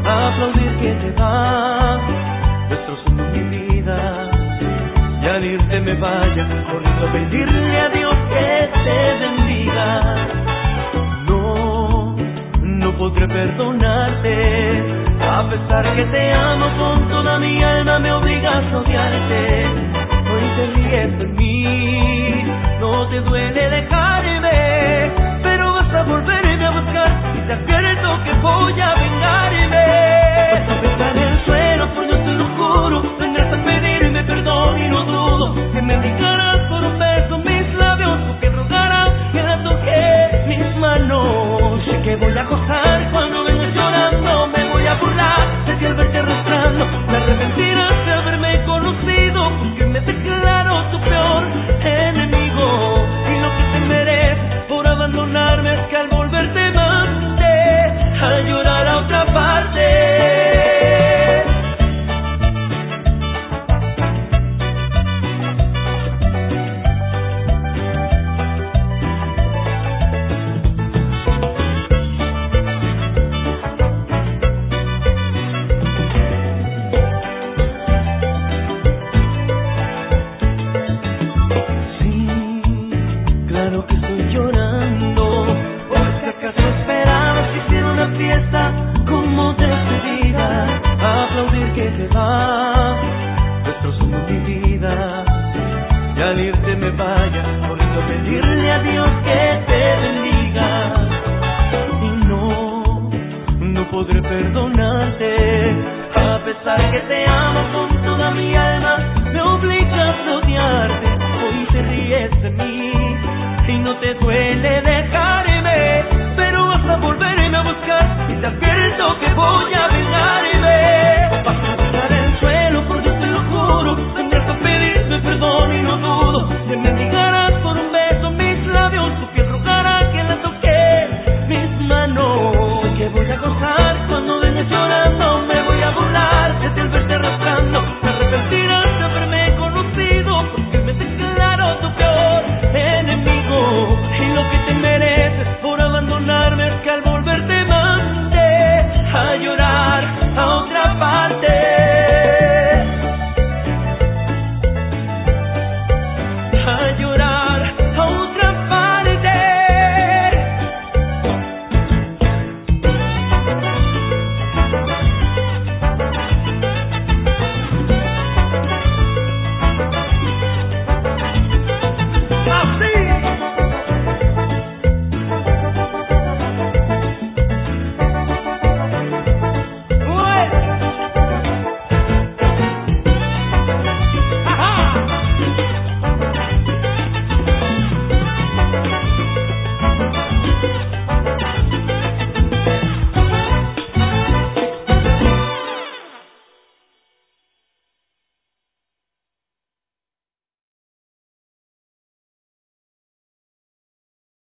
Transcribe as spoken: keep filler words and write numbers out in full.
aplaudir que te vas, destrozando mi vida, y al irte me vaya corriendo a pedirle a Dios que te bendiga. No, no podré perdonarte, a pesar que te amo con toda mi alma, me obligas a odiarte. Hoy te ríes de mí, no te duele dejarme, pero vas a volverme a buscar y te advierto que voy a vengarme. Vas a besar el suelo, por Dios te lo juro, vendrás a pedirme perdón y no dudo que me dedicarás por un beso mis labios o que rogarás que la toque mis manos. Sé que voy a gozar cuando vengas llorando, me voy a burlar de ti al verte arrastrando, me arrepentirás de haberme conocido porque me declaro tu peor enemigo. Y lo que te mereces por abandonarme es que al volver te mande a llorar a otra parte. Claro que estoy llorando, porque acaso esperabas que hiciera una fiesta como despedida, aplaudir que te vas, destrozando mi vida, y al irte me vaya corriendo a pedirle a Dios que te bendiga. Y no, no podré perdonarte, a pesar que te amo con toda mi alma, me obligas a odiarte. Hoy te ríes de mí y no te duele dejarme, pero vas a volverme a buscar y te advierto que voy